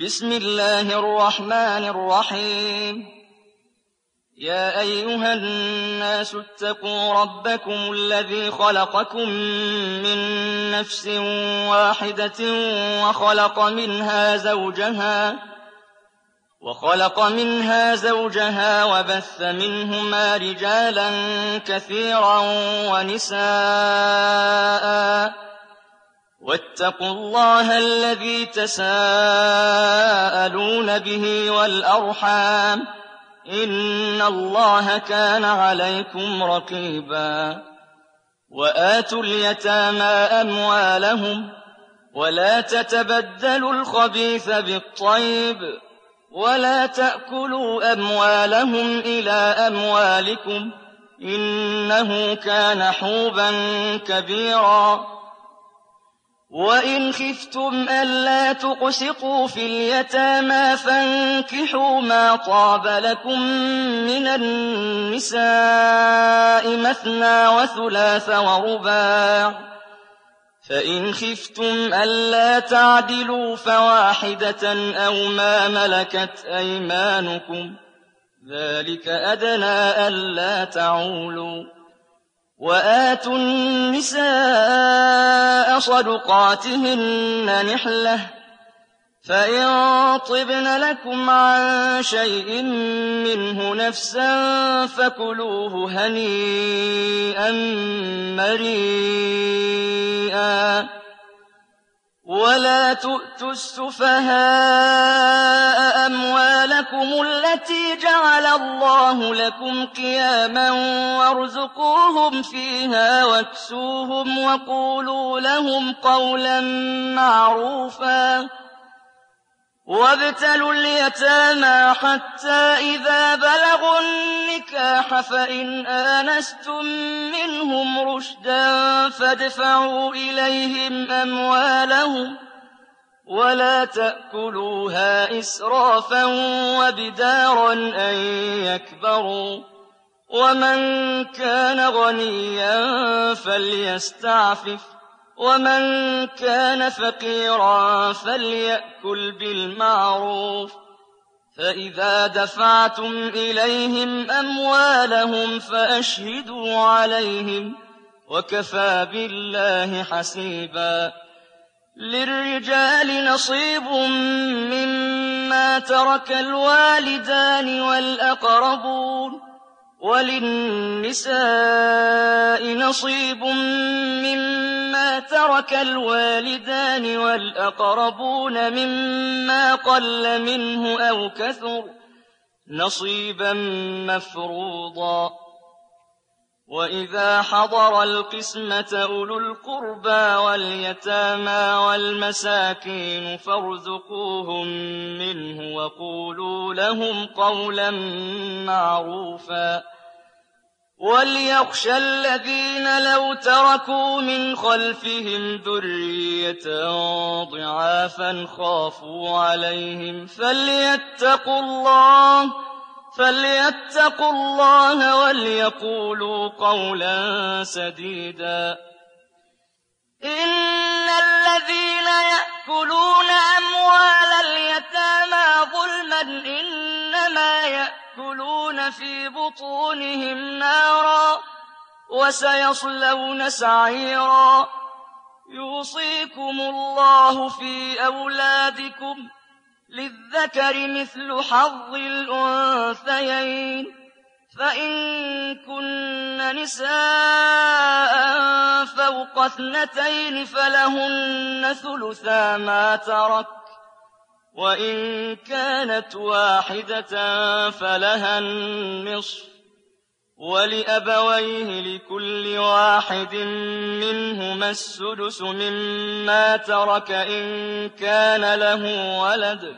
بسم الله الرحمن الرحيم يا أيها الناس اتقوا ربكم الذي خلقكم من نفس واحدة وخلق منها زوجها وبث منهما رجالا كثيرا ونساء واتقوا الله الذي تساءلون به والأرحام إن الله كان عليكم رقيبا وآتوا اليتامى أموالهم ولا تتبدلوا الخبيث بالطيب ولا تأكلوا أموالهم إلى أموالكم إنه كان حوبا كبيرا وإن خفتم ألا تقسطوا في اليتامى فانكحوا ما طاب لكم من النساء مثنى وثلاث ورباع فإن خفتم ألا تعدلوا فواحدة أو ما ملكت أيمانكم ذلك أدنى ألا تعولوا وآتوا النساء صدقاتهن نحلة فإن طبن لكم عن شيء منه نفسا فكلوه هنيئا مريئا ولا تؤتوا السفهاء أموالكم التي جعل الله لكم قياما وارزقوهم فيها واكسوهم وقولوا لهم قولا معروفا وابتلوا اليتامى حتى إذا بلغوا النكاح فإن آنستم منهم رشدا فادفعوا إليهم أموالهم ولا تأكلوها إسرافا وبدارا أن يكبروا ومن كان غنيا فليستعفف ومن كان فقيرا فليأكل بالمعروف فإذا دفعتم إليهم أموالهم فأشهدوا عليهم وكفى بالله حسيبا للرجال نصيب مما ترك الوالدان والأقربون وللنساء نصيب مما ترك الوالدان والأقربون مما قل منه أو كثر نصيبا مفروضا وإذا حضر القسمة أولو القربى واليتامى والمساكين فارزقوهم منه وقولوا لهم قولا معروفا وليخشى الذين لو تركوا من خلفهم ذرية ضعافا خافوا عليهم فليتقوا الله وليقولوا قولا سديدا إن الذين يأكلون أموال اليتامى ظلما إنما يأكلون في بطونهم نارا وسيصلون سعيرا يوصيكم الله في أولادكم للذكر مثل حظ الأنثيين فإن كن نساء فوق 2 فلهن ثلثا ما ترك وإن كانت واحدة فلها النصف ولأبويه لكل واحد منهما السدس مما ترك إن كان له ولد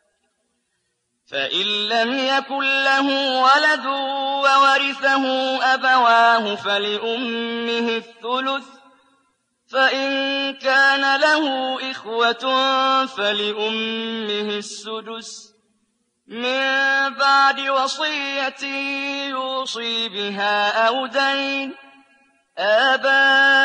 فإن لم يكن له ولد وورثه أبواه فلأمه الثلث فإن كان له إخوة فلأمه السدس من بعد وصية يوصي بها أو دين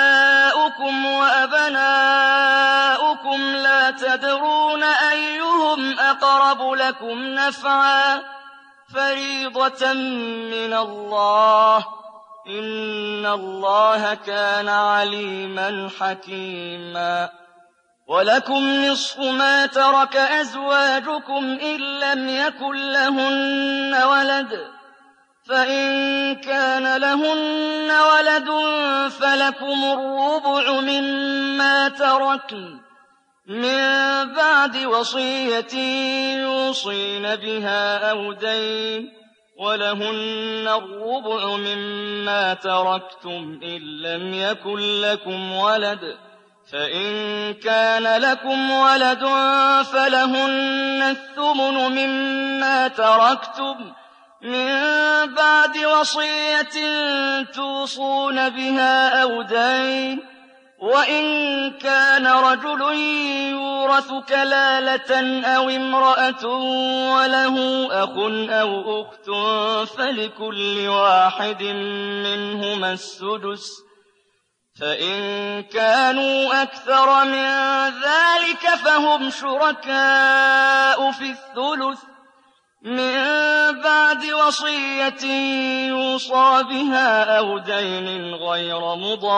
آباؤكم وأبناؤكم لا تدرون أيهم أيهم أقرب لكم نفعا فريضة من الله إن الله كان عليما حكيما ولكم نصف ما ترك أزواجكم إن لم يكن لهن ولد فإن كان لهن ولد فلكم الربع مما تركن من بعد وصية يوصين بها أو دين ولهن الربع مما تركتم إن لم يكن لكم ولد فإن كان لكم ولد فلهن الثمن مما تركتم من بعد وصية توصون بها أو دين وإن كان رجل يورث كلالة أو امرأة وله أخ أو أخت فلكل واحد منهما السدس فإن كانوا أكثر من ذلك فهم شركاء في الثلث من بعد وصية يوصى بها أو دين غير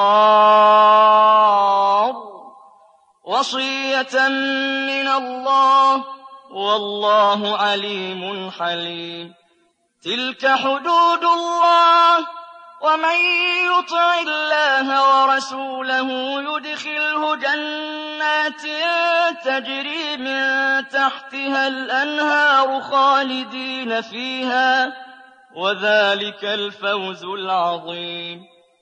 مضار وصية من الله والله عليم حليم تلك حدود الله ومن يطع الله ورسوله يدخله جنات تجري من تحتها الأنهار خالدين فيها وذلك الفوز العظيم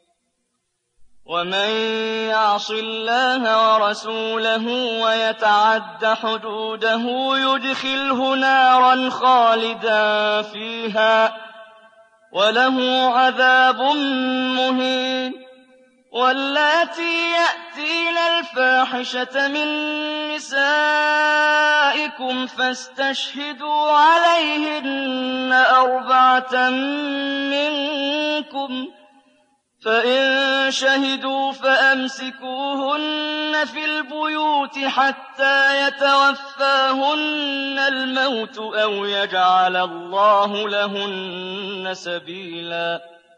ومن يعص الله ورسوله ويتعد حدوده يدخله نارا خالدا فيها وله عذاب مهين واللاتي يأتين الفاحشة من نسائكم فاستشهدوا عليهن 4 منكم فإن شهدوا فأمسكوهن في البيوت حتى يتوفاهن الموت أو يجعل الله لهن سبيلا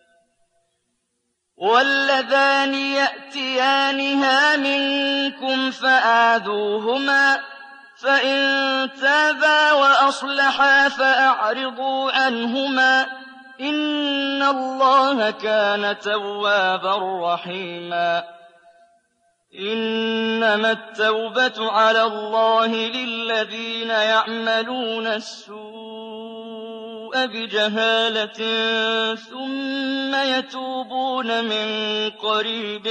واللذان يأتيانها منكم فآذوهما فإن تابا وأصلحا فأعرضوا عنهما إن الله كان توابا رحيما إنما التوبة على الله للذين يعملون السوء بجهالة ثم يتوبون من قريب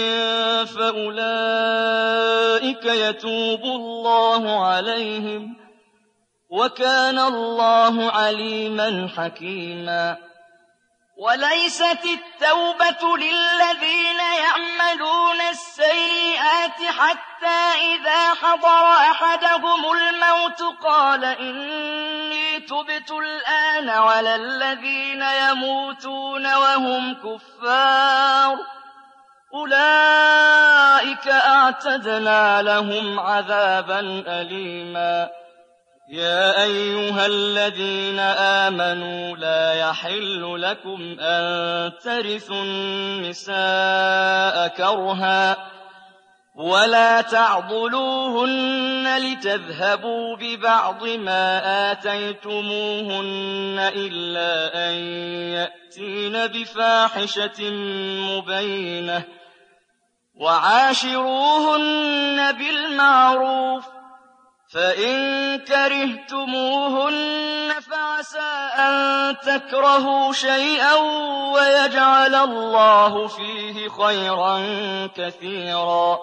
فأولئك يتوب الله عليهم وكان الله عليما حكيما وليست التوبة للذين يعملون السيئات حتى إذا حضر أحدهم الموت قال إني تبت الآن ولا الذين يموتون وهم كفار أولئك أعتدنا لهم عذابا أليما يا أيها الذين آمنوا لا يحل لكم أن ترثوا النساء كرها ولا تعضلوهن لتذهبوا ببعض ما آتيتموهن إلا أن يأتين بفاحشة مبينة وعاشروهن بالمعروف فإن كرهتموهن فعسى أن تكرهوا شيئا ويجعل الله فيه خيرا كثيرا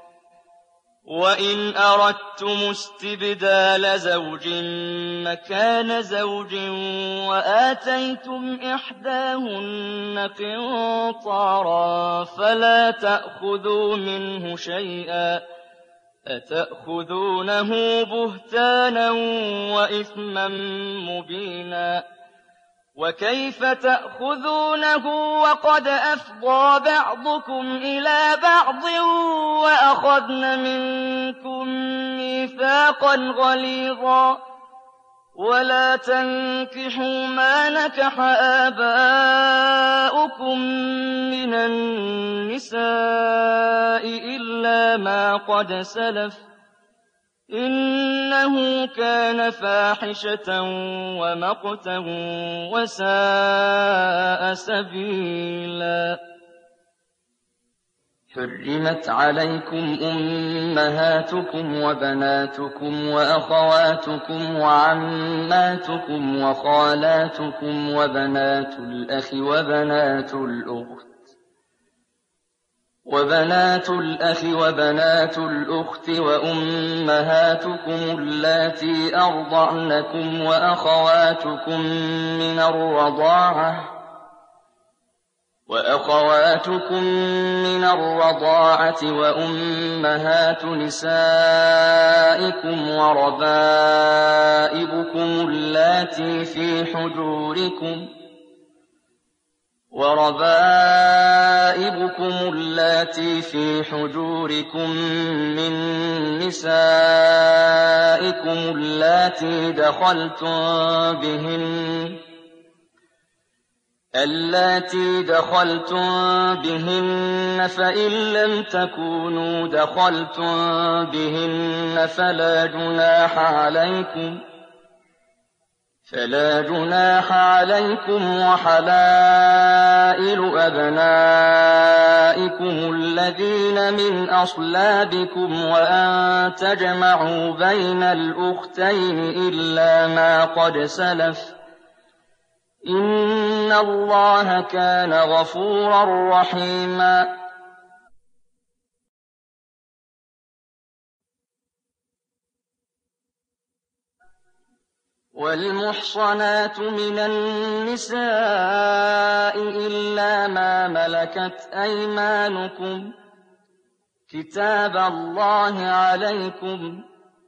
وإن أردتم استبدال زوج مكان زوج وآتيتم إحداهن قنطارا فلا تأخذوا منه شيئا أتأخذونه بهتانا وإثما مبينا وكيف تأخذونه وقد أفضى بعضكم إلى بعض وأخذن منكم ميثاقا غليظا ولا تنكحوا ما نكح آباؤكم من النساء إلا ما قد سلف إنه كان فاحشة ومقتا وساء سبيلا. حرمت عليكم أمهاتكم وبناتكم وأخواتكم وعماتكم وخالاتكم وبنات الأخ وبنات الأخت وأمهاتكم اللاتي أرضعنكم وأخواتكم من الرضاعة وأمهات نسائكم وربائبكم اللاتي في حجوركم من نسائكم اللاتي دخلتم بهن فإن لم تكونوا دخلتم بهن فلا جناح عليكم وحلائل أبنائكم الذين من أصلابكم وأن تجمعوا بين الأختين إلا ما قد سلف إن الله كان غفورا رحيما. والمحصنات من النساء إلا ما ملكت أيمانكم كتاب الله عليكم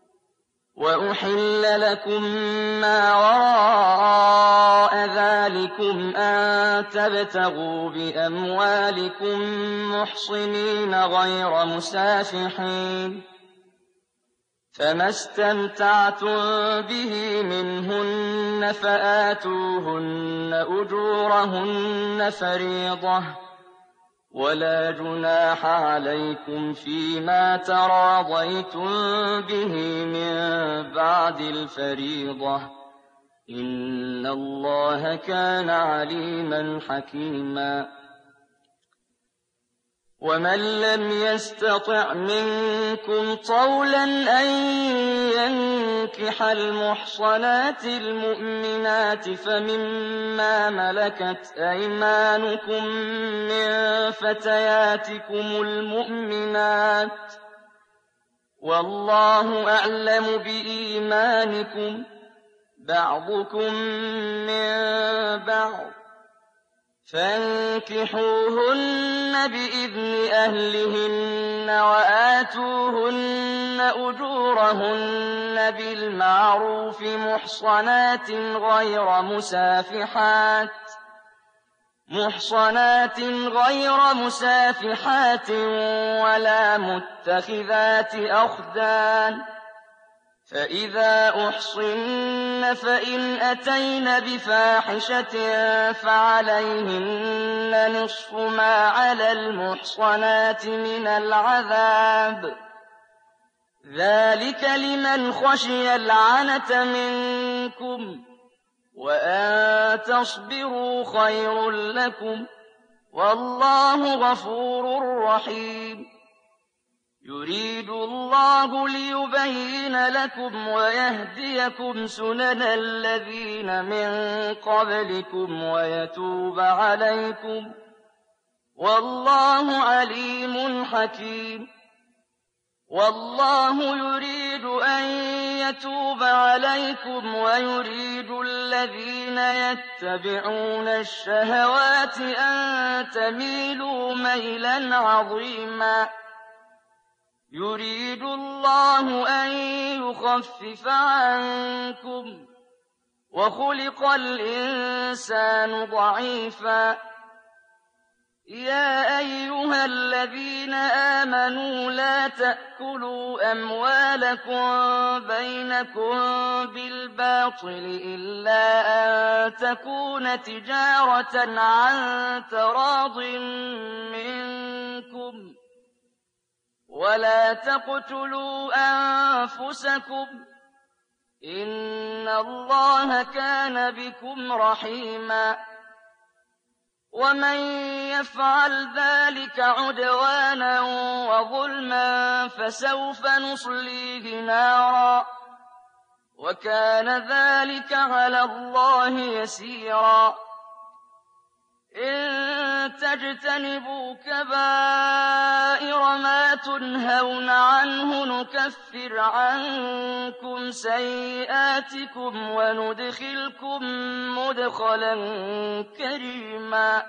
وأحل لكم ما وراء ذلكم أن تبتغوا بأموالكم محصنين غير مسافحين فما استمتعتم به منهن فآتوهن أجورهن فريضة ولا جناح عليكم فيما تراضيتم به من بعد الفريضة إن الله كان عليما حكيما. ومن لم يستطع منكم طولا أن ينكح المحصنات المؤمنات فمما ملكت أيمانكم من فتياتكم المؤمنات والله أعلم بإيمانكم بعضكم من بعض فانكحوهن بإذن أهلهن وآتوهن أجورهن بالمعروف محصنات غير مسافحات ولا متخذات أخدان فإذا أحصن فإن أتين بفاحشة فعليهن نصف ما على المحصنات من العذاب ذلك لمن خشي العنة منكم وأن تصبروا خير لكم والله غفور رحيم. يريد الله ليبين لكم ويهديكم سنن الذين من قبلكم ويتوب عليكم والله عليم حكيم. والله يريد أن يتوب عليكم ويريد الذين يتبعون الشهوات أن تميلوا ميلا عظيما. يريد الله أن يخفف عنكم وخلق الإنسان ضعيفا يَا أَيُّهَا الَّذِينَ آمَنُوا لَا تَأْكُلُوا أَمْوَالَكُم بَيْنَكُم بِالْبَاطِلِ إِلَّا أَن تَكُونَ تِجَارَةً عَن تَرَاضٍ مِّنكُمْ ۚ وَلَا تَقْتُلُوا أَنفُسَكُمْ ۚ إِنَّ اللَّهَ كَانَ بِكُمْ رَحِيمًا. وَمَن يَفْعَلْ ذَٰلِكَ عُدْوَانًا وَظُلْمًا فَسَوْفَ نُصْلِيهِ نَارًا ۚ وَكَانَ ذَٰلِكَ عَلَى اللَّهِ يَسِيرًا. إِن تَجْتَنِبُوا كَبَائِرَ مَا تُنْهَوْنَ عَنْهُ نُكَفِّرْ عَنكُمْ سَيِّئَاتِكُمْ وَنُدْخِلْكُم مُّدْخَلًا كَرِيمًا.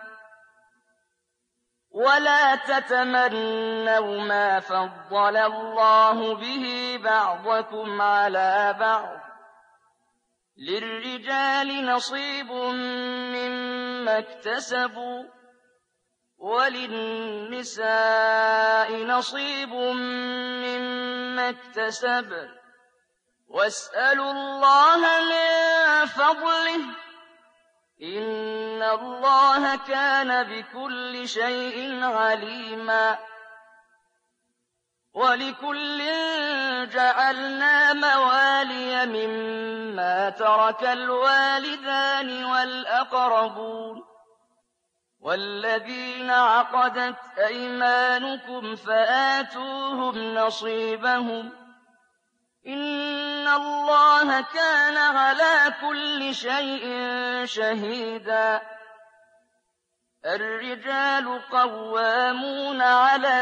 وَلَا تَتَمَنَّوْا مَا فَضَّلَ اللَّهُ بِهِ بَعْضَكُمْ عَلَىٰ بَعْضٍ ۚ لِّلرِّجَالِ نَصِيبٌ مِّمَّا اكْتَسَبُوا وَلِلنِّسَاءِ نَصِيبٌ مِّمَّا اكْتَسَبْنَ ۚ وَاسْأَلُوا اللَّهَ مِن فَضْلِهِ ۗ إِنَّ اللَّهَ كَانَ بِكُلِّ شَيْءٍ عَلِيمًا. وَلِكُلٍّ جَعَلْنَا مَوَالِيَ مِمَّا تَرَكَ الْوَالِدَانِ وَالْأَقْرَبُونَ وَالَّذِينَ عَقَدَتْ أَيْمَانُكُمْ فَآتُوهُمْ نَصِيبَهُمْ ۚ إِنَّ اللَّهَ كَانَ عَلَىٰ كُلِّ شَيْءٍ شَهِيدًا. الرِّجَالُ قَوَّامُونَ عَلَى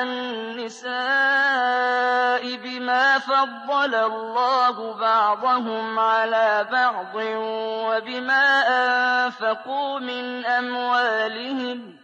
النِّسَاءِ بِمَا فَضَّلَ اللَّهُ بَعْضَهُمْ عَلَىٰ بَعْضٍ وَبِمَا أَنفَقُوا مِنْ أَمْوَالِهِمْ ۚ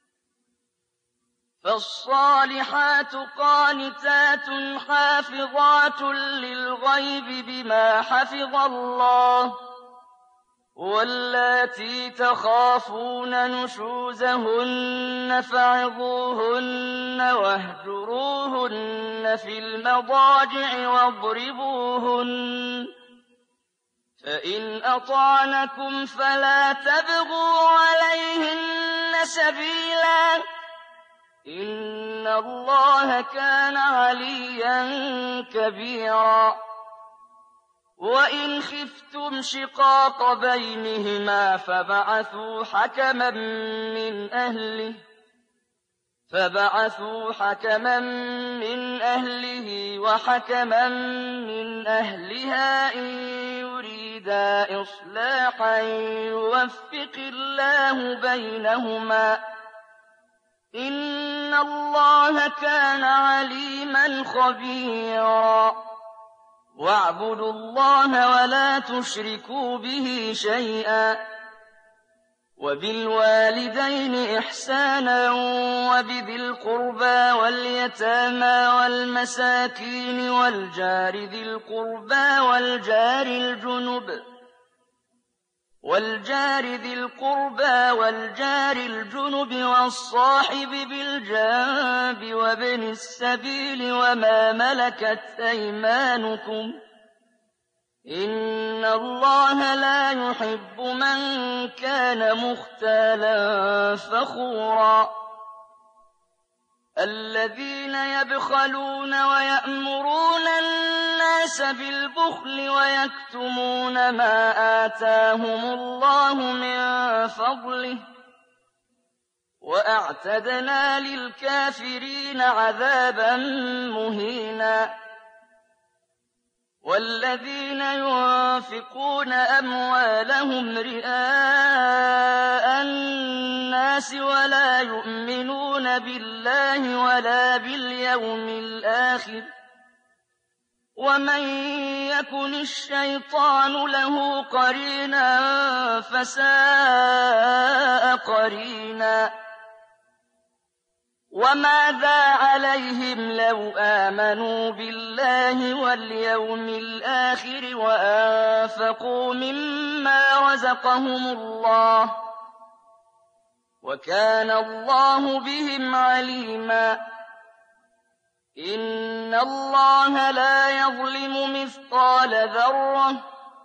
فَالصَّالِحَاتُ قَانِتَاتٌ حَافِظَاتٌ لِّلْغَيْبِ بِمَا حَفِظَ اللَّهُ ۚ وَاللَّاتِي تَخَافُونَ نُشُوزَهُنَّ فَعِظُوهُنَّ وَاهْجُرُوهُنَّ فِي الْمَضَاجِعِ وَاضْرِبُوهُنَّ ۖ فَإِنْ أَطَعْنَكُمْ فَلَا تَبْغُوا عَلَيْهِنَّ سَبِيلًا ۗ إِنَّ اللَّهَ كَانَ عَلِيًّا كَبِيرًا. وَإِنْ خِفْتُمْ شِقَاقَ بَيْنِهِمَا فَابْعَثُوا حَكَمًا مِّنْ أَهْلِهِ وَحَكَمًا مِّنْ أَهْلِهَا إِن يُرِيدَا إِصْلَاحًا يُوَفِّقِ اللَّهُ بَيْنَهُمَا ۗ إِنَّ اللَّهَ كَانَ عَلِيمًا خَبِيرًا. وَاعْبُدُوا اللَّهَ وَلَا تُشْرِكُوا بِهِ شَيْئًا ۖ وَبِالْوَالِدَيْنِ إِحْسَانًا وَبِذِي الْقُرْبَىٰ وَالْيَتَامَىٰ وَالْمَسَاكِينِ وَالْجَارِ ذِي الْقُرْبَىٰ وَالْجَارِ الْجُنُبِ وَالصَّاحِبِ بِالْجَنبِ وَابْنِ السَّبِيلِ وَمَا مَلَكَتْ أَيْمَانُكُمْ ۗ إِنَّ اللَّهَ لَا يُحِبُّ مَن كَانَ مُخْتَالًا فَخُورًا. الَّذِينَ يَبْخَلُونَ وَيَأْمُرُونَ النَّاسَ بِالْبُخْلِ وَيَكْتُمُونَ مَا آتَاهُمُ اللَّهُ مِن فَضْلِهِ ۗ وَأَعْتَدْنَا لِلْكَافِرِينَ عَذَابًا مُّهِينًا. وَالَّذِينَ يُنفِقُونَ أَمْوَالَهُمْ رِئَاءَ النَّاسِ وَلَا يُؤْمِنُونَ بِاللَّهِ وَلَا بِالْيَوْمِ الْآخِرِ ۗ وَمَن يَكُنِ الشَّيْطَانُ لَهُ قَرِينًا فَسَاءَ قَرِينًا. وَمَاذَا عَلَيْهِمْ لَوْ آمَنُوا بِاللَّهِ وَالْيَوْمِ الْآخِرِ وَأَنفَقُوا مِمَّا رَزَقَهُمُ اللَّهُ ۗ وكان الله بهم عليما إن الله لا يظلم مثقال ذرة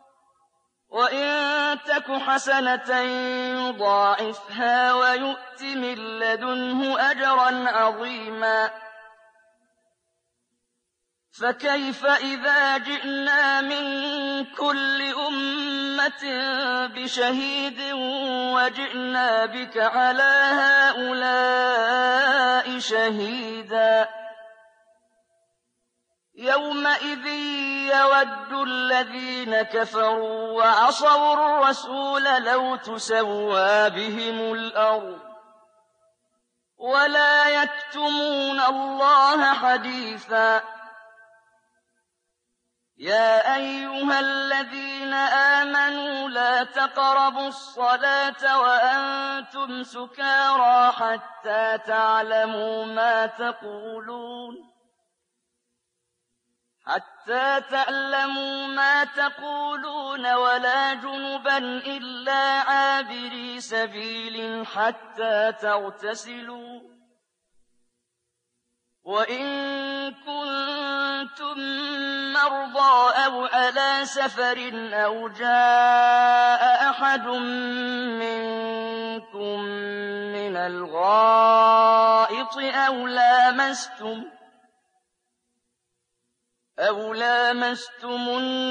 وإن تك حسنة يضاعفها ويؤت من لدنه أجرا عظيما فكيف إذا جئنا من كل أمة بشهيد وجئنا بك على هؤلاء شهيدا يومئذ يود الذين كفروا وعصوا الرسول لو تسوى بهم الأرض ولا يكتمون الله حديثا يا أيها الذين آمنوا لا تقربوا الصلاة وأنتم سكارى حتى تعلموا ما تقولون ولا جنبا إلا عابري سبيل حتى تغتسلوا وإن كنتم مرضى أو على سفر أو جاء أحد منكم من الغائط أو لامستم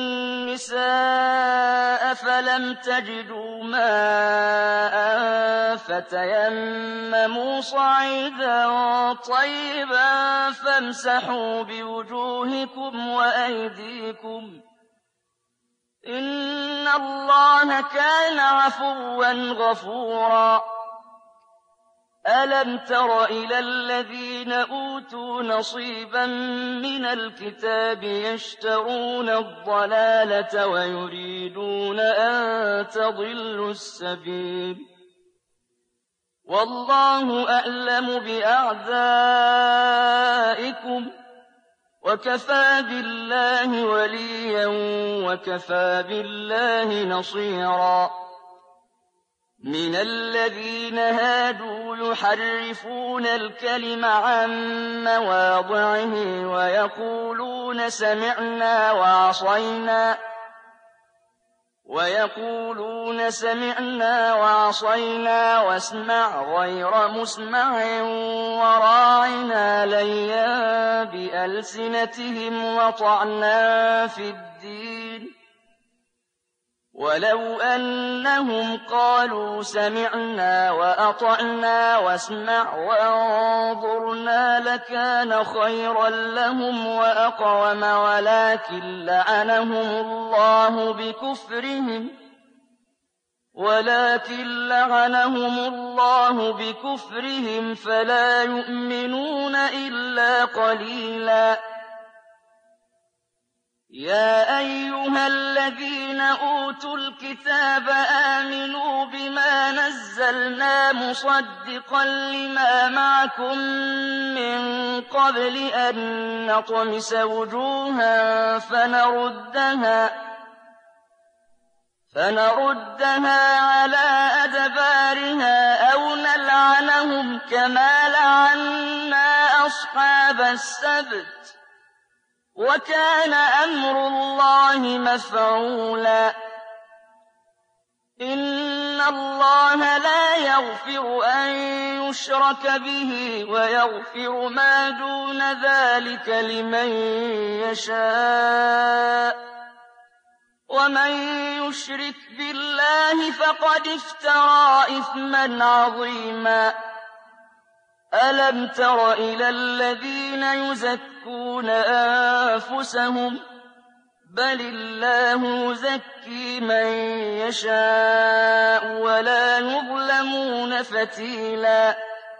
النساء فلم تجدوا ماء فتيمموا صعيدا طيبا فامسحوا بوجوهكم وأيديكم إن الله كان عفوا غفورا ألم تر إلى الذين أوتوا نصيبا من الكتاب يشترون الضلالة ويريدون أن تضلوا السبيل والله أعلم بأعدائكم وكفى بالله وليا وكفى بالله نصيرا من الذين هادوا يحرفون الكلم عن مواضعه ويقولون سمعنا وعصينا واسمع غير مسمع وراعنا ليا بألسنتهم وطعنا في الدين ولو أنهم قالوا سمعنا وأطعنا واسمع وانظرنا لكان خيرا لهم وأقوم ولكن لعنهم الله بكفرهم فلا يؤمنون إلا قليلا يا أيها الذين أوتوا الكتاب آمنوا بما نزلنا مصدقا لما معكم من قبل أن نطمس وجوها فنردها على أدبارها أو نلعنهم كما لعنا أصحاب السبت وكان أمر الله مفعولا إن الله لا يغفر أن يشرك به ويغفر ما دون ذلك لمن يشاء ومن يشرك بالله فقد افترى إثما عظيما ألم تر إلى الذين يزكون أنفسهم بل الله يزكي من يشاء ولا يظلمون فتيلا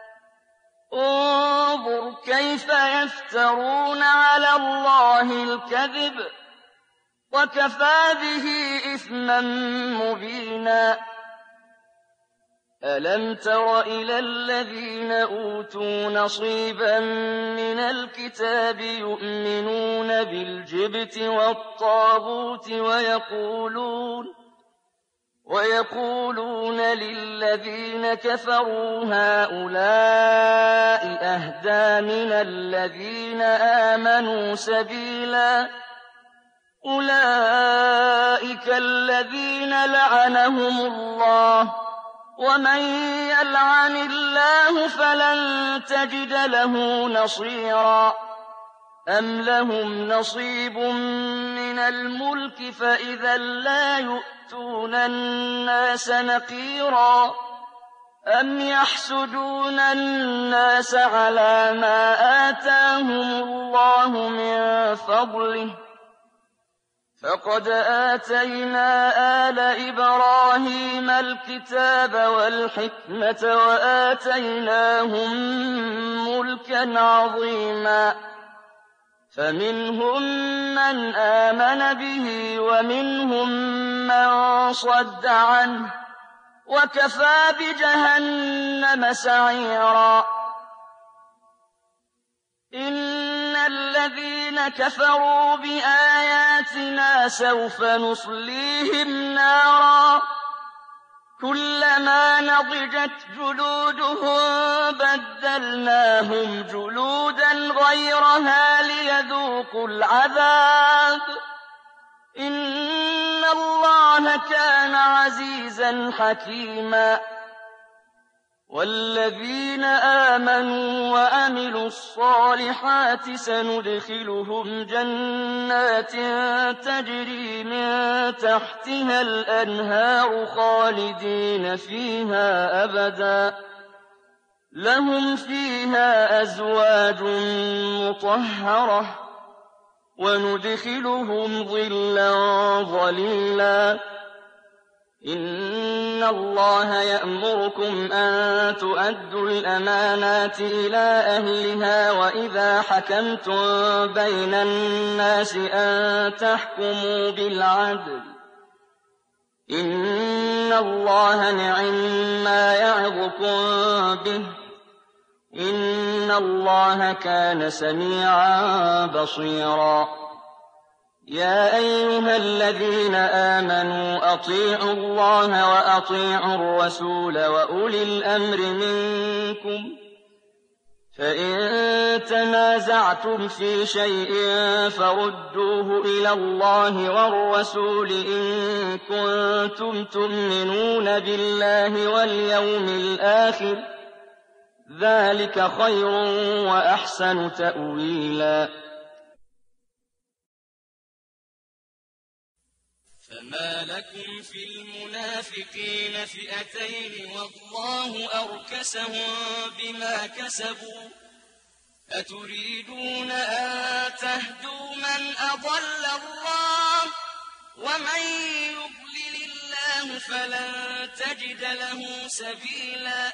انظر كيف يفترون على الله الكذب وكفى به إثما مبينا ألم تر إلى الذين أوتوا نصيبا من الكتاب يؤمنون بالجبت والطاغوت ويقولون للذين كفروا هؤلاء أهدى من الذين آمنوا سبيلا أولئك الذين لعنهم الله ومن يلعن الله فلن تجد له نصيرا أم لهم نصيب من الملك فإذا لا يؤتون الناس نقيرا أم يحسدون الناس على ما آتاهم الله من فضله فقد آتينا آل إبراهيم الكتاب والحكمة وآتيناهم ملكا عظيما فمنهم من آمن به ومنهم من صد عنه وكفى بجهنم سعيرا إن الذين كفروا بآياتنا سوف نصليهم نارا كلما نضجت جلودهم بدلناهم جلودا غيرها ليذوقوا العذاب إن الله كان عزيزا حكيما والذين آمنوا وعملوا الصالحات سندخلهم جنات تجري من تحتها الأنهار خالدين فيها أبدا لهم فيها أزواج مطهرة وندخلهم ظلا ظليلا إن الله يأمركم أن تؤدوا الأمانات إلى أهلها وإذا حكمتم بين الناس أن تحكموا بالعدل إن الله نعما يعظكم به إن الله كان سميعا بصيرا يا أيها الذين آمنوا أطيعوا الله وأطيعوا الرسول وأولي الأمر منكم فإن تنازعتم في شيء فردوه إلى الله والرسول إن كنتم تؤمنون بالله واليوم الآخر ذلك خير وأحسن تأويلا فما لكم في المنافقين فئتين والله أركسهم بما كسبوا أتريدون أن تهدوا من أضل الله ومن يضلل الله فلن تجد له سبيلا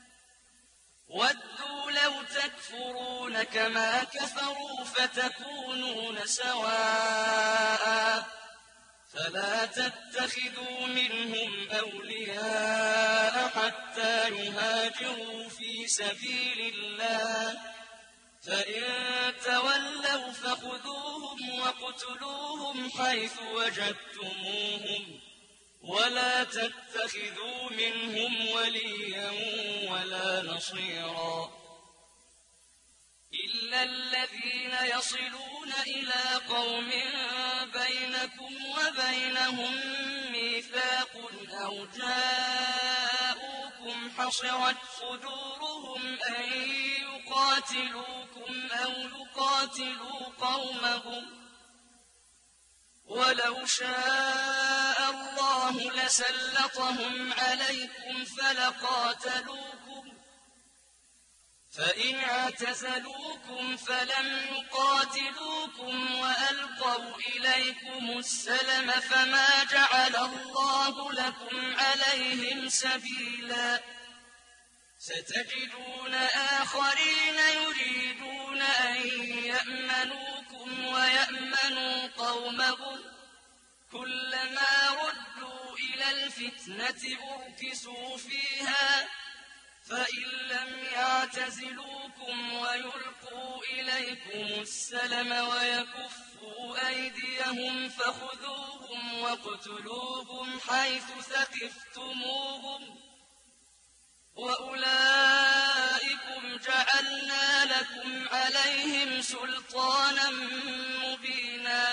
ودوا لو تكفرون كما كفروا فتكونون سواء فلا تتخذوا منهم أولياء حتى يهاجروا في سبيل الله فإن تولوا فخذوهم واقتلوهم حيث وجدتموهم ولا تتخذوا منهم وليا ولا نصيرا إلا الذين يصلون إلى قوم بينكم وبينهم ميثاق أو جاءوكم حصرت صدورهم أن يقاتلوكم أو يقاتلوا قومهم ولو شاء الله لسلطهم عليكم فلقاتلوكم فإن اعتزلوكم فلم يقاتلوكم وألقوا إليكم السلم فما جعل الله لكم عليهم سبيلا ستجدون آخرين يريدون أن يأمنوكم ويأمنوا قومهم كلما ردوا إلى الفتنة أركسوا فيها فإن لم يعتزلوكم ويلقوا إليكم السلم ويكفوا أيديهم فخذوهم واقتلوهم حيث ثقفتموهم وأولئكم جعلنا لكم عليهم سلطانا مبينا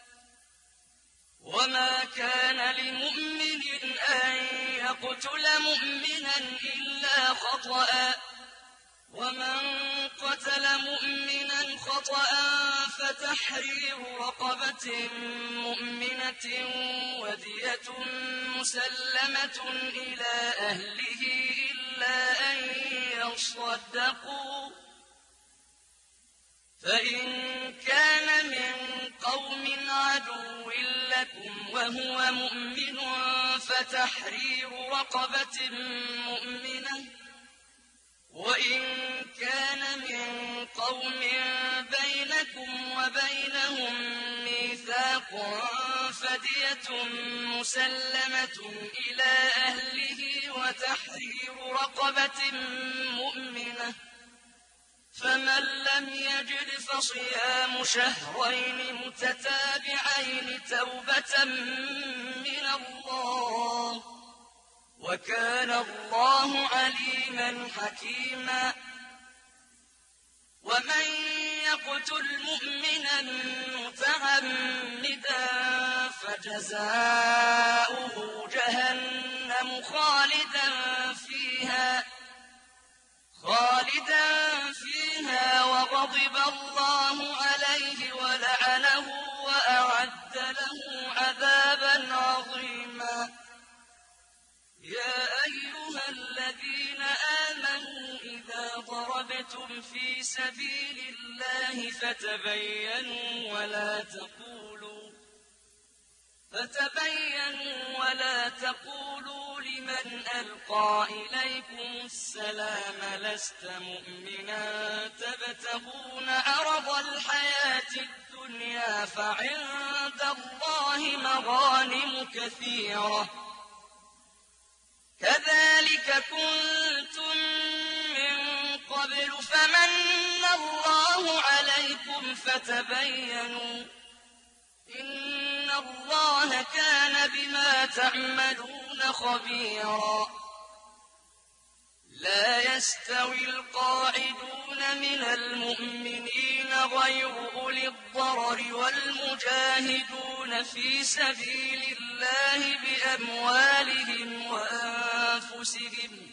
وما كان لمؤمن أن يقتل مؤمنا إلا خطأ ومن قتل مؤمنا خطأ فتحرير رقبة مؤمنة ودية مسلمة إلى أهله إلا أن يصدقوا فإن كان من قوم عدو لكم وهو مؤمن فتحرير رقبة مؤمنة وإن كان من قوم بينكم وبينهم ميثاق فدية مسلمة إلى أهله وتحرير رقبة مؤمنة فمن لم يجد فصيام شهرين متتابعين توبة من الله وكان الله عليما حكيما ومن يقتل مؤمنا متعمدا فجزاؤه جهنم خالدا فيها وغضب الله عليه ولعنه وأعد له عذابا عظيما يا أيها الذين آمنوا إذا ضربتم في سبيل الله فتبينوا ولا تقولوا لمن ألقى إليكم السلام لست مؤمنا تبتغون عرض الحياة الدنيا فعند الله مغانم كثيرة كذلك كنتم من قبل فمن الله عليكم فتبينوا إن الله كان بما تعملون خبيرا لا يستوي القاعدون من المؤمنين غير أولي الضرر والمجاهدون في سبيل الله بأموالهم وأنفسهم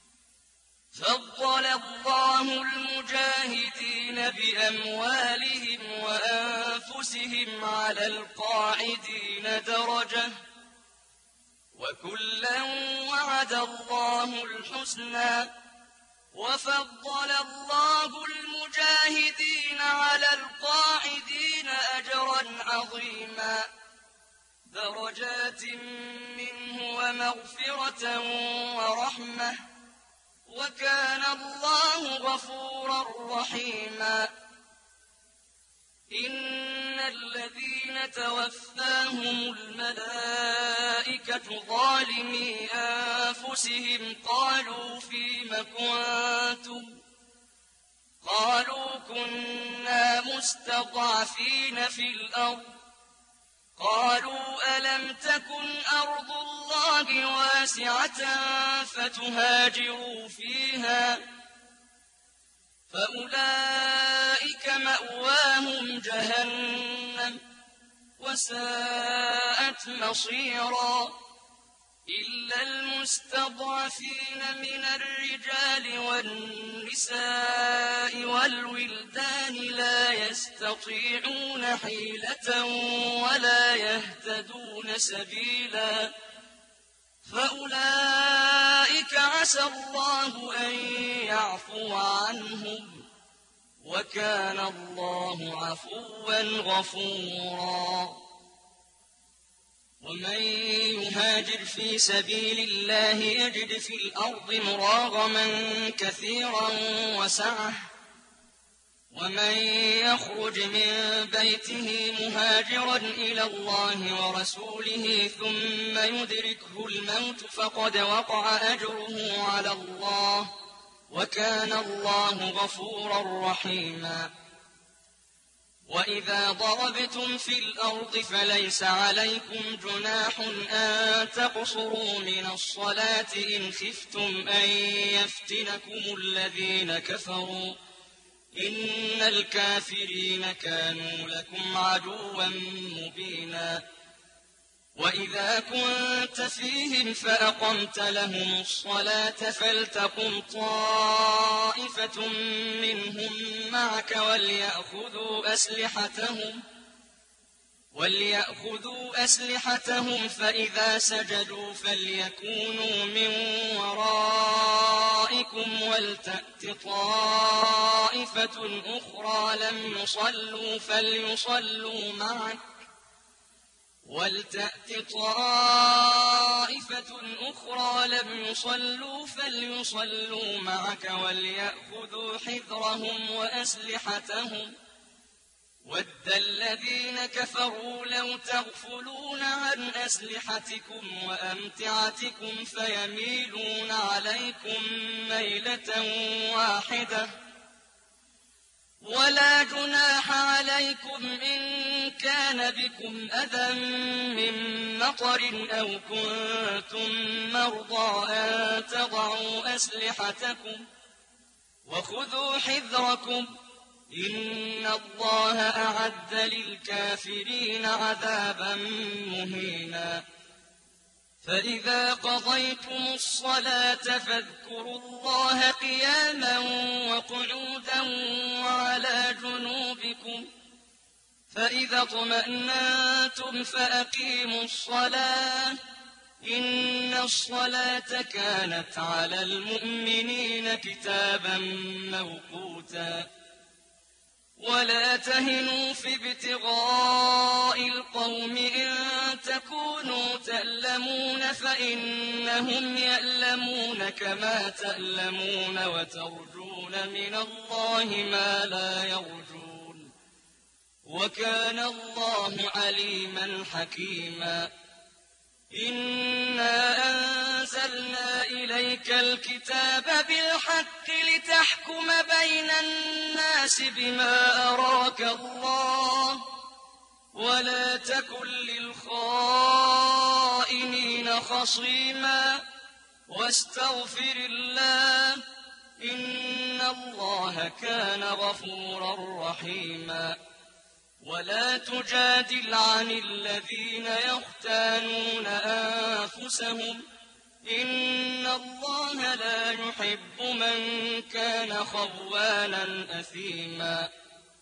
فضل الله المجاهدين بأموالهم وأنفسهم على القاعدين درجة وكلا وعد الله الحسنى وفضل الله المجاهدين على القاعدين أجرا عظيما درجات منه ومغفرة ورحمة وكان الله غفورا رحيما إن الذين توفاهم الملائكة ظالمي أنفسهم قالوا فيم كنتم قالوا كنا مستضعفين في الأرض قالوا ألم تكن أرض الله واسعة فتهاجروا فيها فأولئك مأواهم جهنم وساءت مصيرا إلا المستضعفين من الرجال والنساء والولدان لا يستطيعون حيلة ولا يهتدون سبيلا فأولئك عسى الله أن يعفو عنهم وكان الله عفوا غفورا ومن يهاجر في سبيل الله يجد في الأرض مراغما كثيرا وسعة ومن يخرج من بيته مهاجرا إلى الله ورسوله ثم يدركه الموت فقد وقع أجره على الله وكان الله غفورا رحيما وإذا ضربتم في الأرض فليس عليكم جناح أن تقصروا من الصلاة إن خفتم أن يفتنكم الذين كفروا إن الكافرين كانوا لكم عدوا مبينا وإذا كنت فيهم فأقمت لهم الصلاة فلتقم طائفة منهم معك وليأخذوا أسلحتهم فإذا سجدوا فليكونوا من ورائكم ولتأت طائفة أخرى لم يصلوا فليصلوا معك وليأخذوا حذرهم وأسلحتهم وَدَّ الَّذِينَ كَفَرُوا لَوْ تَغْفُلُونَ عَنْ أَسْلِحَتِكُمْ وَأَمْتِعَتِكُمْ فَيَمِيلُونَ عَلَيْكُمْ مَيْلَةً وَاحِدَةً وَلَا جُنَاحَ عَلَيْكُمْ إِن كَانَ بِكُمْ أَذًى مِّن مَّطَرٍ أَوْ كُنتُم مَّرْضَىٰ أَن تَضَعُوا أَسْلِحَتَكُمْ وَخُذُوا حِذْرَكُمْ إِنَّ اللَّهَ أَعَدَّ لِلْكَافِرِينَ عَذَابًا مُّهِينًا فَإِذَا قَضَيْتُمُ الصَّلَاةَ فاذكروا اللَّهَ قِيَامًا وَقُعُودًا وَعَلَىٰ جُنُوبِكُمْ فَإِذَا اطْمَأْنَنتُمْ فَأَقِيمُوا الصَّلَاةَ إِنَّ الصَّلَاةَ كَانَتْ عَلَى الْمُؤْمِنِينَ كِتَابًا مَّوْقُوتًا وَلَا تَهِنُوا فِي ابْتِغَاءِ الْقَوْمِ إِن تَكُونُوا تَأْلَمُونَ فَإِنَّهُمْ يَأْلَمُونَ كَمَا تَأْلَمُونَ وَتَرْجُونَ مِنَ اللَّهِ مَا لَا يَرْجُونَ وَكَانَ اللَّهُ عَلِيمًا حَكِيمًا إِنَّا أَنزَلْنَا إِلَيْكَ الْكِتَابَ بِالْحَقِّ لِتَحْكُمَ بَيْنَ النَّاسِ بِمَا أَرَاكَ اللَّهُ وَلَا تَكُن لِّلْخَائِنِينَ خَصِيمًا وَاسْتَغْفِرِ اللَّهَ ۖ إِنَّ اللَّهَ كَانَ غَفُورًا رَّحِيمًا وَلَا تُجَادِلْ عَنِ الَّذِينَ يَخْتَانُونَ أَنفُسَهُمْ ۚ إِنَّ اللَّهَ لَا يُحِبُّ مَن كَانَ خَوَّانًا أَثِيمًا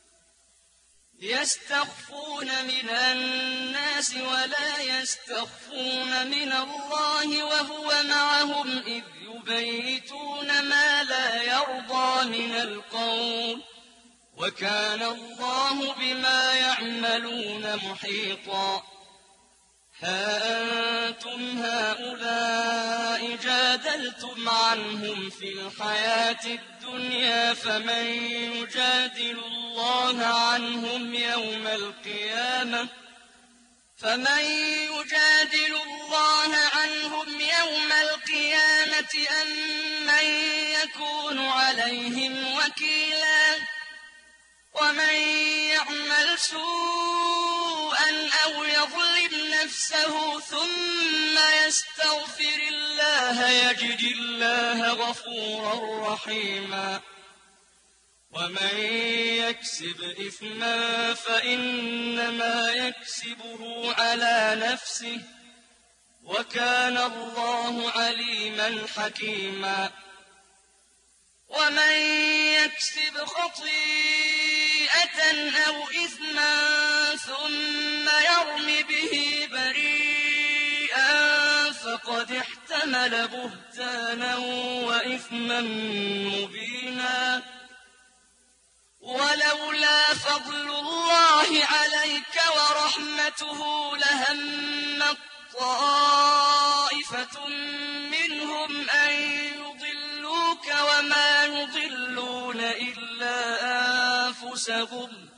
يَسْتَخْفُونَ مِنَ النَّاسِ وَلَا يَسْتَخْفُونَ مِنَ اللَّهِ وَهُوَ مَعَهُمْ إِذْ يُبَيِّتُونَ مَا لَا يَرْضَىٰ مِنَ الْقَوْلِ وَكَانَ اللَّهُ بِمَا يَعْمَلُونَ مُحِيطًا هَا أَنتُمْ هَٰؤُلَاءِ جَادَلْتُمْ عَنْهُمْ فِي الْحَيَاةِ الدُّنْيَا فَمَن يُجَادِلُ اللَّهَ عَنْهُمْ يَوْمَ الْقِيَامَةِ أَم مَّن يَكُونُ عَلَيْهِمْ وَكِيلًا وَمَن يَعْمَلْ سُوءًا أَوْ يَظْلِمْ نَفْسَهُ ثُمَّ يَسْتَغْفِرِ اللَّهَ يَجِدِ اللَّهَ غَفُورًا رَّحِيمًا وَمَن يَكْسِبْ إِثْمًا فَإِنَّمَا يَكْسِبُهُ عَلَىٰ نَفْسِهِ ۚ وَكَانَ اللَّهُ عَلِيمًا حَكِيمًا وَمَن يَكْسِبْ خَطِيئَةً أَوْ إِثْمًا ثُمَّ يَرْمِ بِهِ بَرِيئًا فَقَدِ احْتَمَلَ بُهْتَانًا وَإِثْمًا مُّبِينًا وَلَوْلَا فَضْلُ اللَّهِ عَلَيْكَ وَرَحْمَتُهُ لَهَمَّت طَّائِفَةٌ مِّنْهُمْ أَن يُضِلُّوكَ وَمَا يُضِلُّونَ إِلَّا أَنفُسَهُمْ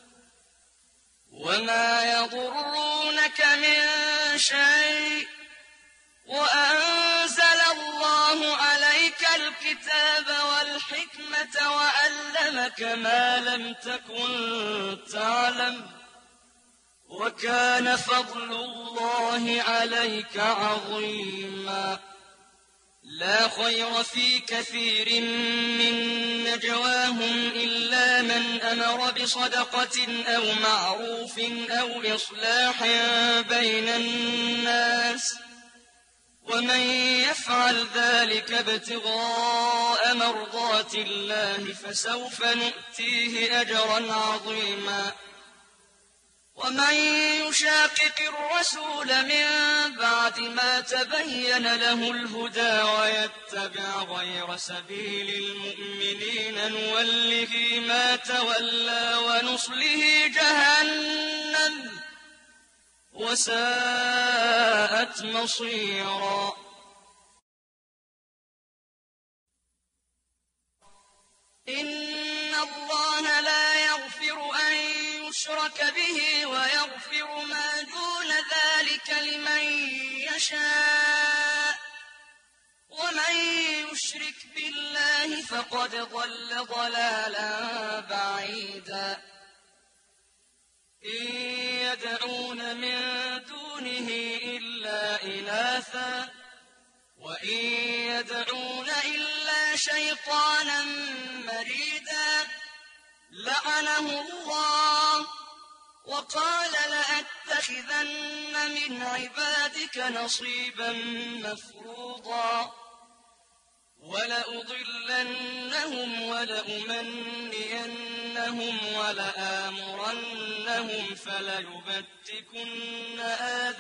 وَمَا يَضُرُّونَكَ مِن شَيْءٍ وَأَنزَلَ اللَّهُ عَلَيْكَ الْكِتَابَ الكتاب والحكمة وعلمك ما لم تكن تعلم وكان فضل الله عليك عظيما. لا خير في كثير من نجواهم إلا من أمر بصدقة أو معروف أو إصلاح بين الناس ومن يفعل ذلك ابتغاء مرضات الله فسوف نؤتيه أجرا عظيما. ومن يشاقق الرسول من بعد ما تبين له الهدى ويتبع غير سبيل المؤمنين نوله ما تولى ونصله جهنم وساءت مصيرا. إن الله لا يغفر أن يشرك به ويغفر ما دون ذلك لمن يشاء ومن يشرك بالله فقد ضل ضلالا بعيدا. إن يدعون من دونه إلا إناثا وإن يدعون إلا شيطانا مريدا لعنه الله وقال لأتخذن من عبادك نصيبا مفروضا ولأضلنهم ولأمنينهم ولآمرنهم فليبتكن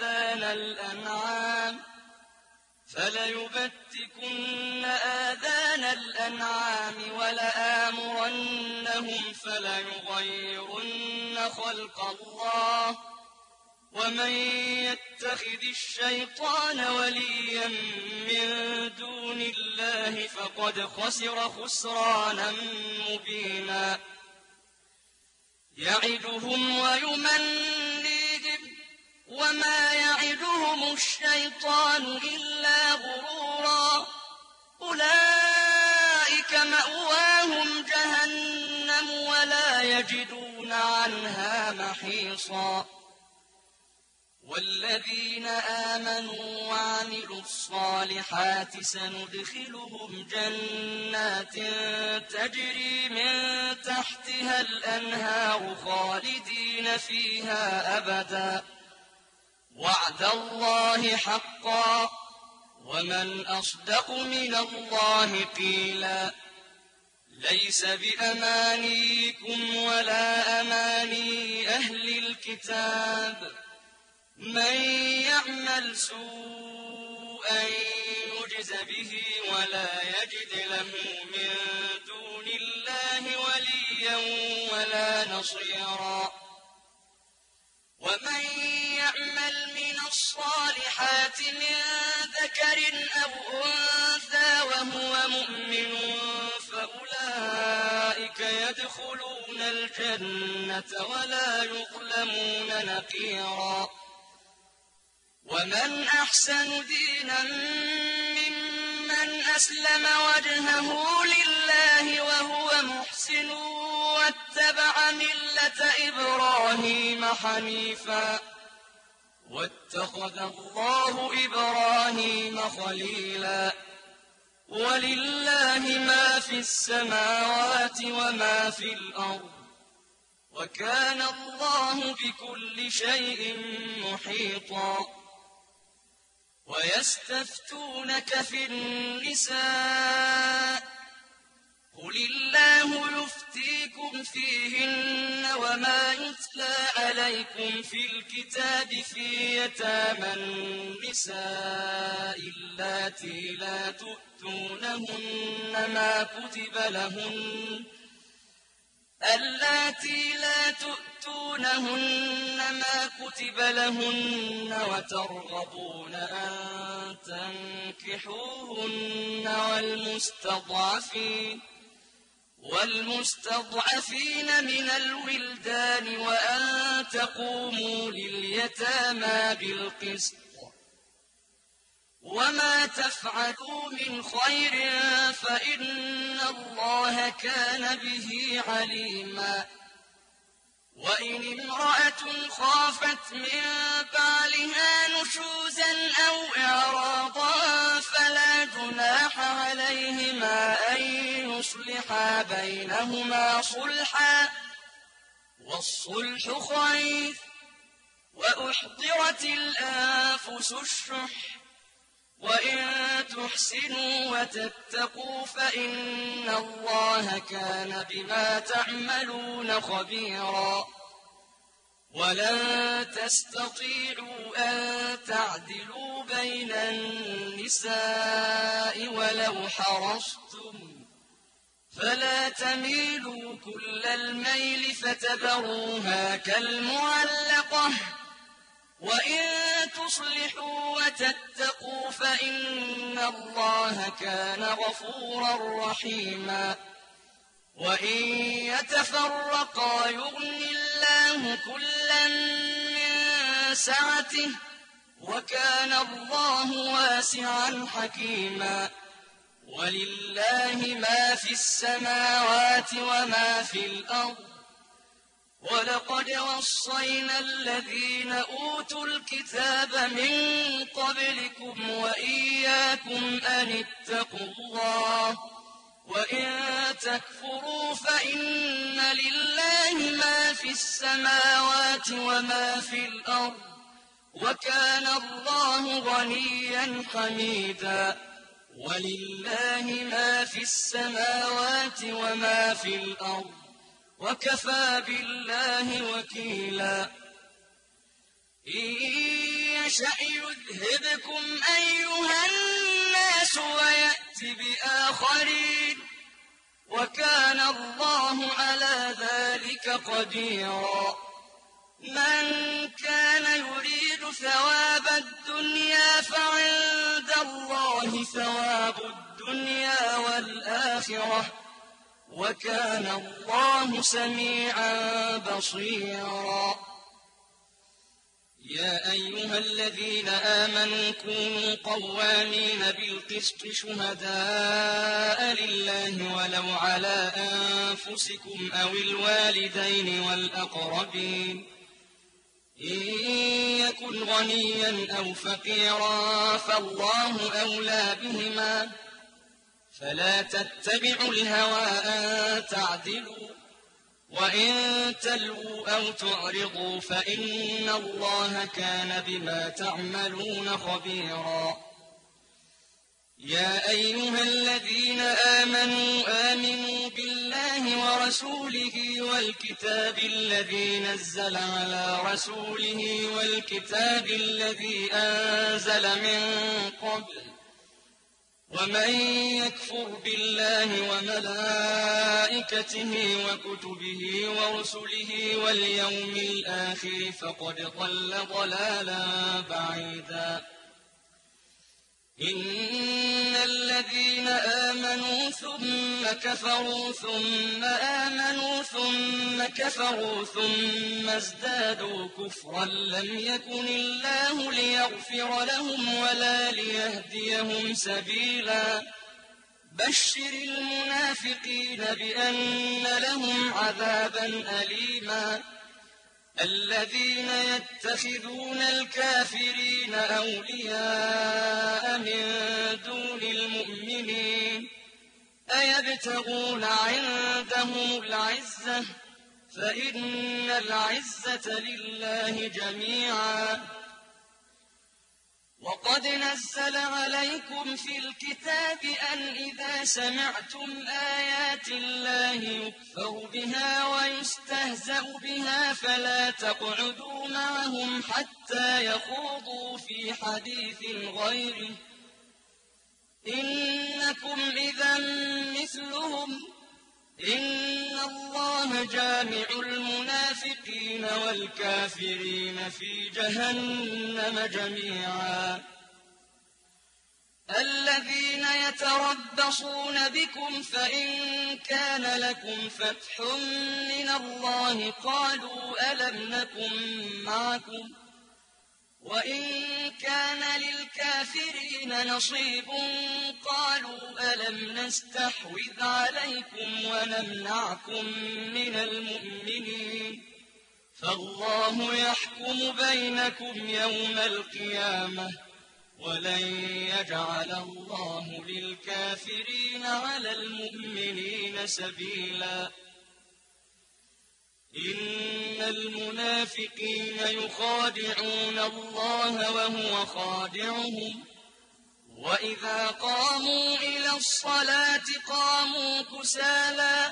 آذان الأنعام ولآمرنهم فليغيرن خلق الله ومن يتخذ الشيطان وليا من دون الله فقد خسر خسرانا مبينا. يعدهم ويمنيهم وما يعدهم الشيطان إلا غرورا. أولئك مأواهم جهنم ولا يجدون عنها محيصا. والذين آمنوا وعملوا الصالحات سندخلهم جنات تجري من تحتها الأنهار خالدين فيها أبدا وعد الله حقا ومن أصدق من الله قيلا. ليس بأمانيكم ولا أماني أهل الكتاب من يعمل سوءا يجز به ولا يجد له من دون الله وليا ولا نصيرا. ومن يعمل من الصالحات من ذكر أو أنثى وهو مؤمن فأولئك يدخلون الجنة ولا يظلمون نقيرا. ومن أحسن دينا ممن أسلم وجهه لله وهو محسن واتبع ملة إبراهيم حنيفا واتخذ الله إبراهيم خليلا. ولله ما في السماوات وما في الأرض وكان الله بكل شيء محيطا. ويستفتونك في النساء قل الله يفتيكم فيهن وما يتلى عليكم في الكتاب في يتامى النساء اللاتي لا تؤتونهن ما كتب لهن وترغبون أن تنكحوهن والمستضعفين من الولدان وأن تقوموا لليتامى بالقسط وما تفعلوا من خير فإن الله كان به عليما وإن امرأة خافت من بعلها نشوزا أو إعراضا فلا جناح عليهما أن يصلحا بينهما صلحا والصلح خير وأحضرت الأنفس الشح وإن تحسنوا وتتقوا فإن الله كان بما تعملون خبيرا ولن تستطيعوا أن تعدلوا بين النساء ولو حرصتم فلا تميلوا كل الميل فتذروها كالمعلقة وإن تصلحوا وتتقوا فإن الله كان غفورا رحيما وإن يتفرقا يغن الله كلا من سعته وكان الله واسعا حكيما ولله ما في السماوات وما في الأرض ولقد وصينا الذين أوتوا الكتاب من قبلكم وإياكم أن اتقوا الله وإن تكفروا فإن لله ما في السماوات وما في الأرض وكان الله غنيا حميدا ولله ما في السماوات وما في الأرض وكفى بالله وكيلا إن يشأ يذهبكم أيها الناس ويأت بآخرين وكان الله على ذلك قديرا من كان يريد ثواب الدنيا فعند الله ثواب الدنيا والآخرة وكان الله سميعا بصيرا يا أيها الذين آمنوا كونوا قوامين بالقسط شهداء لله ولو على أنفسكم أو الوالدين والأقربين إن يكن غنيا أو فقيرا فالله أولى بهما فلا تتبعوا الهوى أن تعدلوا وإن تلووا أو تعرضوا فإن الله كان بما تعملون خبيرا يا أيها الذين آمنوا بالله ورسوله والكتاب الذي نزل على رسوله والكتاب الذي أنزل من قبل ومن يكفر بالله وملائكته وكتبه ورسله واليوم الآخر فقد ضل ضلالا بعيدا إن الذين آمنوا ثم كفروا ثم آمنوا ثم كفروا ثم ازدادوا كفرا لم يكن الله ليغفر لهم ولا ليهديهم سبيلا بشر المنافقين بأن لهم عذابا أليما الذين يتخذون الكافرين أولياء من دون المؤمنين أيبتغون عندهم العزة فإن العزة لله جميعا وقد نزل عليكم في الكتاب أن إذا سمعتم آيات الله يكفر بها ويستهزأ بها فلا تقعدوا معهم حتى يخوضوا في حديث غيره إنكم إذا مثلهم إن الله جامع المنافقين والكافرين في جهنم جميعا الذين يتربصون بكم فإن كان لكم فتح من الله قالوا ألم نكن معكم وإن كان للكافرين نصيب قالوا ألم نستحوذ عليكم ونمنعكم من المؤمنين فالله يحكم بينكم يوم القيامة ولن يجعل الله للكافرين على المؤمنين سبيلا إن المنافقين يخادعون الله وهو خادعهم وإذا قاموا إلى الصلاة قاموا كسالى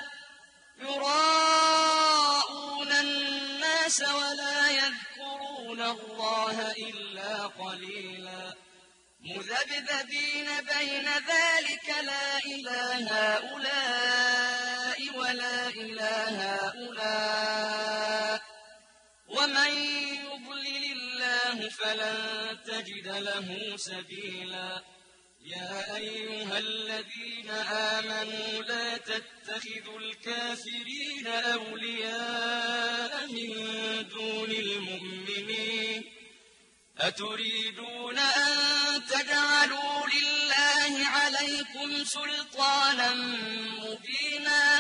يراءون الناس ولا يذكرون الله إلا قليلا مذبذبين بين ذلك لا إله هؤلاء ولا إله هؤلاء ومن يضلل الله فلن تجد له سبيلا يا أيها الذين آمنوا لا تتخذوا الكافرين أولياء من دون المؤمنين أتريدون أن تجعلوا لله عليكم سلطانا مبينا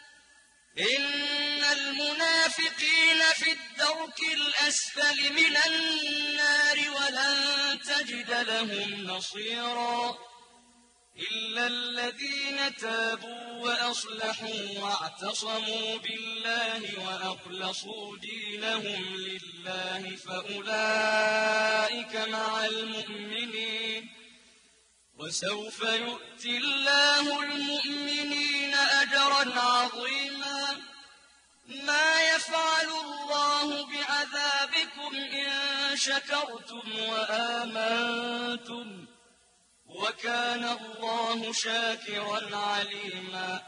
إن المنافقين في الدرك الأسفل من النار ولن تجد لهم نصيرا إلا الذين تابوا وأصلحوا واعتصموا بالله وأخلصوا دينهم لله فأولئك مع المؤمنين وسوف يؤتي الله المؤمنين أجرا عظيما ما يفعل الله بعذابكم إن شكرتم وآمنتم وكان الله شاكرا عليما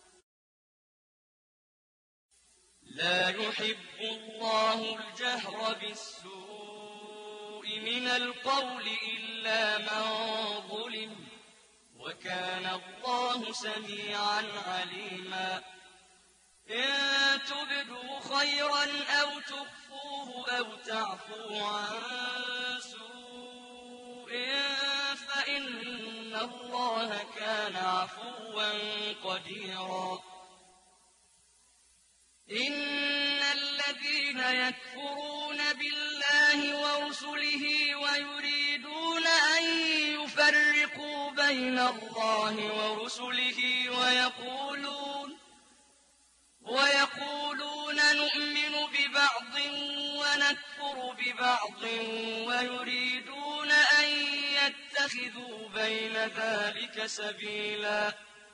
لا يحب الله الجهر بالسوء من القول إلا من ظلم وكان الله سميعا عليما إن تبدوا خيرا أو تخفوه أو تعفوا عن سوء فإن الله كان عفوا قديرا إن الذين يكفرون بالله ورسله ويريدون أن يفرقوا بين الله ورسله ويقولون نؤمن ببعض ونكفر ببعض ويريدون أن يتخذوا بين ذلك سبيلا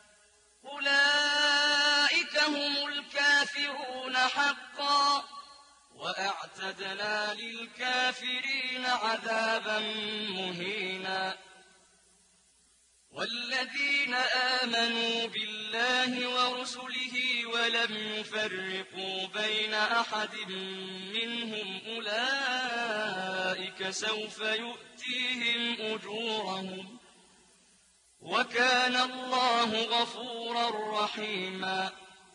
أولئك هم الكافرون حقا وأعتدنا للكافرين عذابا مهينا والذين آمنوا بالله ورسله ولم يفرقوا بين أحد منهم أولئك سوف يؤتيهم أجورهم وكان الله غفورا رحيما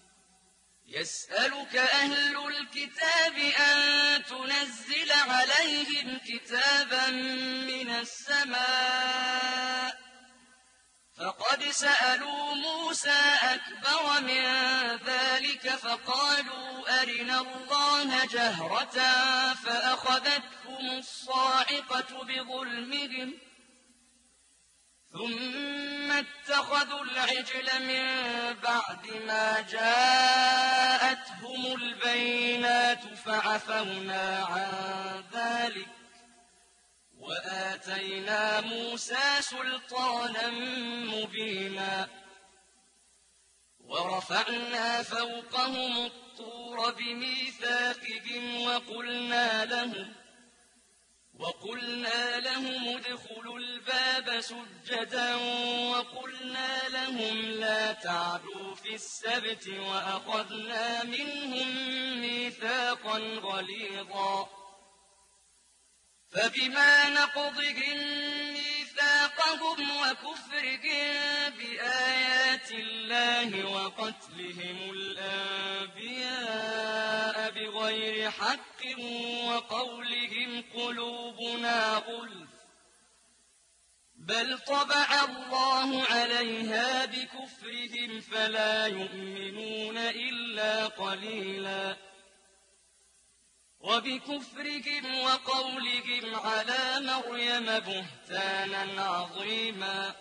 يسألك أهل الكتاب أن تنزل عليهم كتابا من السماء فقد سألوا موسى أكبر من ذلك فقالوا أرنا الله جهرة فأخذتهم الصاعقة بظلمهم ثم اتخذوا العجل من بعد ما جاءتهم البينات فعفونا عن ذلك وآتينا موسى سلطانا مبينا ورفعنا فوقهم الطور بميثاقهم وقلنا لهم ادخلوا الباب سجدا وقلنا لهم لا تعدوا في السبت وأخذنا منهم ميثاقا غليظا فبما نقضهم ميثاقهم نفاقهم وكفرهم بآيات الله وقتلهم الأنبياء بغير حق وقولهم قلوبنا غلف بل طبع الله عليها بكفرهم فلا يؤمنون إلا قليلا وبكفرهم وقولهم على مريم بهتانا عظيما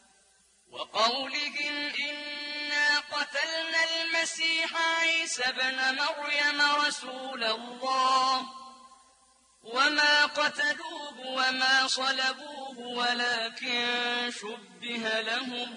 وقولهم إنا قتلنا المسيح عيسى ابن مريم رسول الله وما قتلوه وما صلبوه ولكن شبه لهم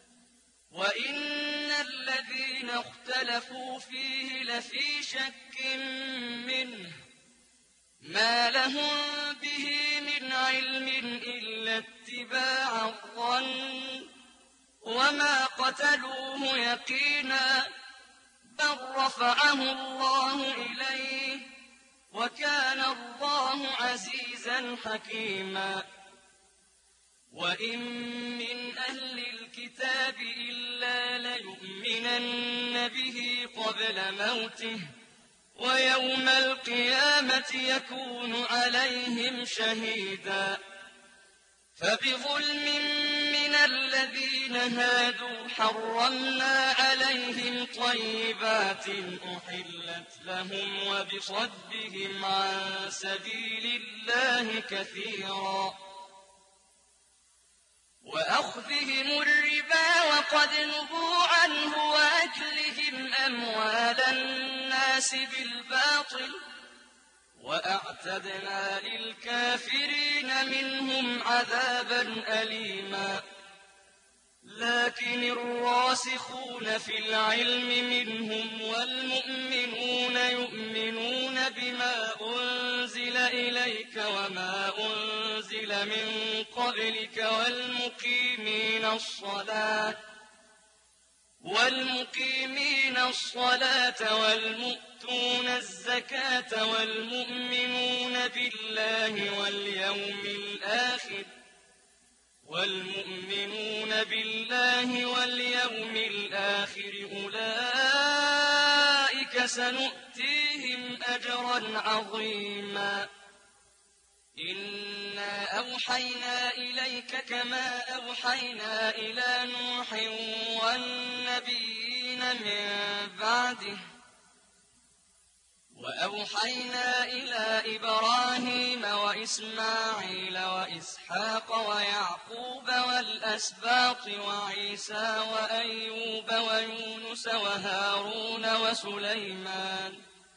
وإن الذين اختلفوا فيه لفي شك منه ما لهم به من علم إلا اتباع الظن وما قتلوه يقينا بل رفعه الله إليه وكان الله عزيزا حكيما وإن من أهل الكتاب إلا ليؤمنن به قبل موته ويوم القيامة يكون عليهم شهيدا فبظلم من الذين هادوا حرمنا عليهم طيبات أحلت لهم وبصدهم عن سبيل الله كثيرا وأخذهم الربا وقد نهوا عنه وأكلهم أموال الناس بالباطل وأعتدنا للكافرين منهم عذابا أليما لكن الراسخون في العلم منهم والمؤمنون يؤمنون بما أنزل إليك وما أنزل من قبلك والمقيمين الصلاة والمؤتون الزكاة والمؤمنون بالله واليوم الآخر أولئك سنؤتيهم أجرا عظيما إنا أوحينا إليك كما أوحينا إلى نوح والنبيين من بعده وأوحينا إلى إبراهيم وإسماعيل وإسحاق ويعقوب والأسباط وعيسى وأيوب ويونس وهارون وسليمان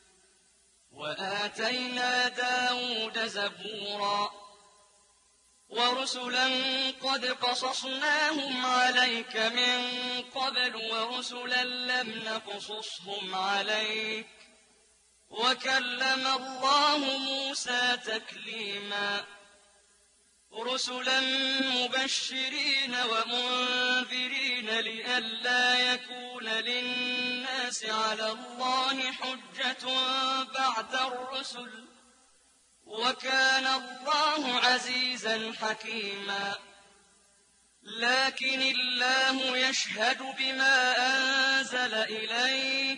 وآتينا داود زبورا ورسلا قد قصصناهم عليك من قبل ورسلا لم نقصصهم عليك وكلم الله موسى تكليما رسلا مبشرين ومنذرين لئلا يكون للناس على الله حجة بعد الرسل وكان الله عزيزا حكيما لكن الله يشهد بما أنزل إليك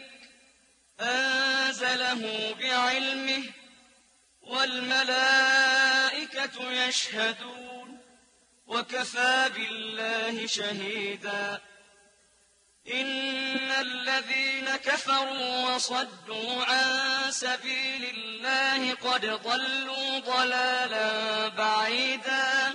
أنزله بعلمه والملائكة يشهدون وكفى بالله شهيدا إن الذين كفروا وصدوا عن سبيل الله قد ضلوا ضلالا بعيدا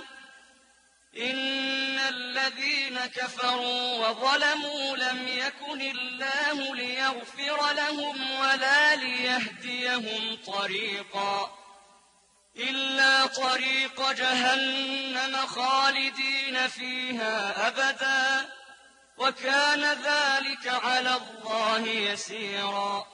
إن الذين كفروا وظلموا لم يكن الله ليغفر لهم ولا ليهديهم طريقا إلا طريق جهنم خالدين فيها أبدا وكان ذلك على الله يسيرا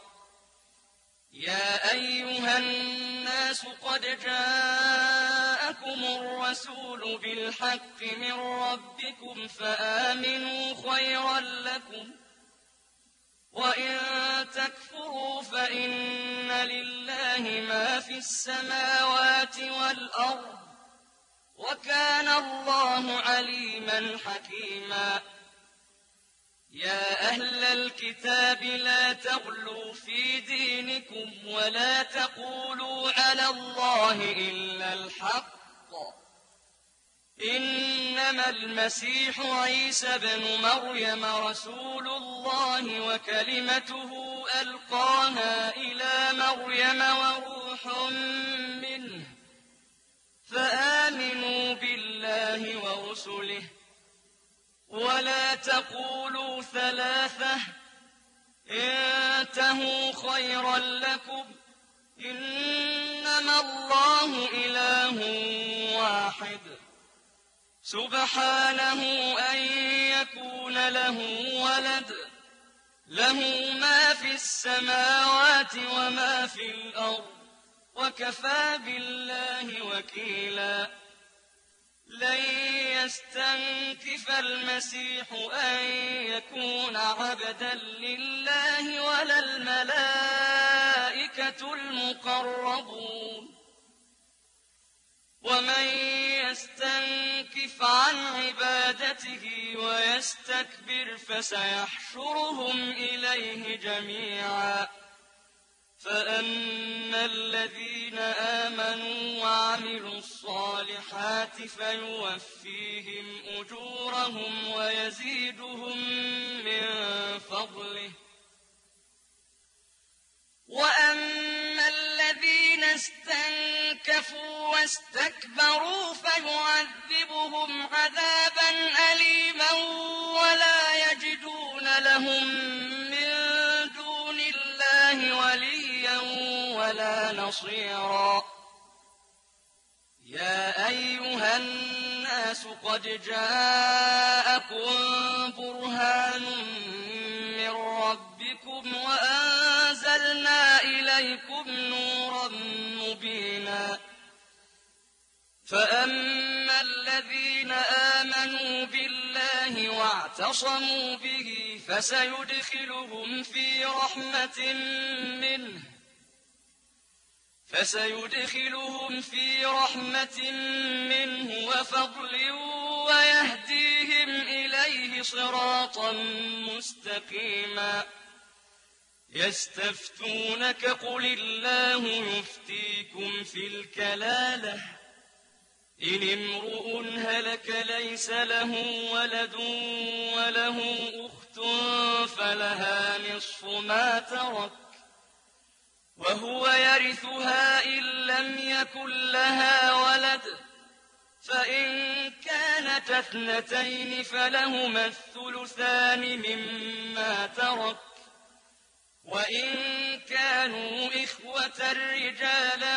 يا أيها الناس قد جاءكم الرسول بالحق من ربكم فآمنوا خيرا لكم وإن تكفروا فإن لله ما في السماوات والأرض وكان الله عليما حكيما. يا أهل الكتاب لا تغلوا في دينكم ولا تقولوا على الله إلا الحق، إنما المسيح عيسى بن مريم رسول الله وكلمته ألقاها إلى مريم وروح منه، فآمنوا بالله ورسله ولا تقولوا ثلاثة، انتهوا خيرا لكم، إنما الله إله واحد سبحانه أن يكون له ولد، له ما في السماوات وما في الأرض، وكفى بالله وكيلا. لن يستنكف المسيح أن يكون عبدا لله ولا الملائكة المقربون، ومن يستنكف عن عبادته ويستكبر فسيحشرهم إليه جميعا. فأما الذين آمنوا وعملوا الصالحات فيوفيهم أجورهم ويزيدهم من فضله، وأما الذين استنكفوا واستكبروا فيعذبهم عذابا أليما ولا يجدون لهم من دون الله وليا ولا نصيرا. يا أيها الناس قد جاءكم برهان من ربكم وأنزلنا إليكم نورا مبينا. فأما الذين آمنوا بالله واعتصموا به فسيدخلهم في رحمة منه وفضل ويهديهم إليه صراطا مستقيما. يستفتونك قل الله يفتيكم في الكلالة، إن امرؤ هلك ليس له ولد وله أخت فلها نصف ما ترك وهو يرثها إن لم يكن لها ولد، فإن كانت اثنتين فلهما الثلثان مما ترك، وإن كانوا إخوة رجالا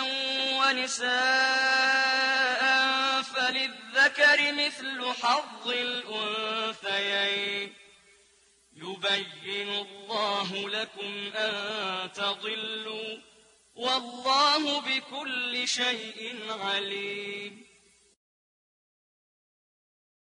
ونساء فللذكر مثل حظ الأنثيين. يبين الله لكم أن تضلوا والله بكل شيء عليم.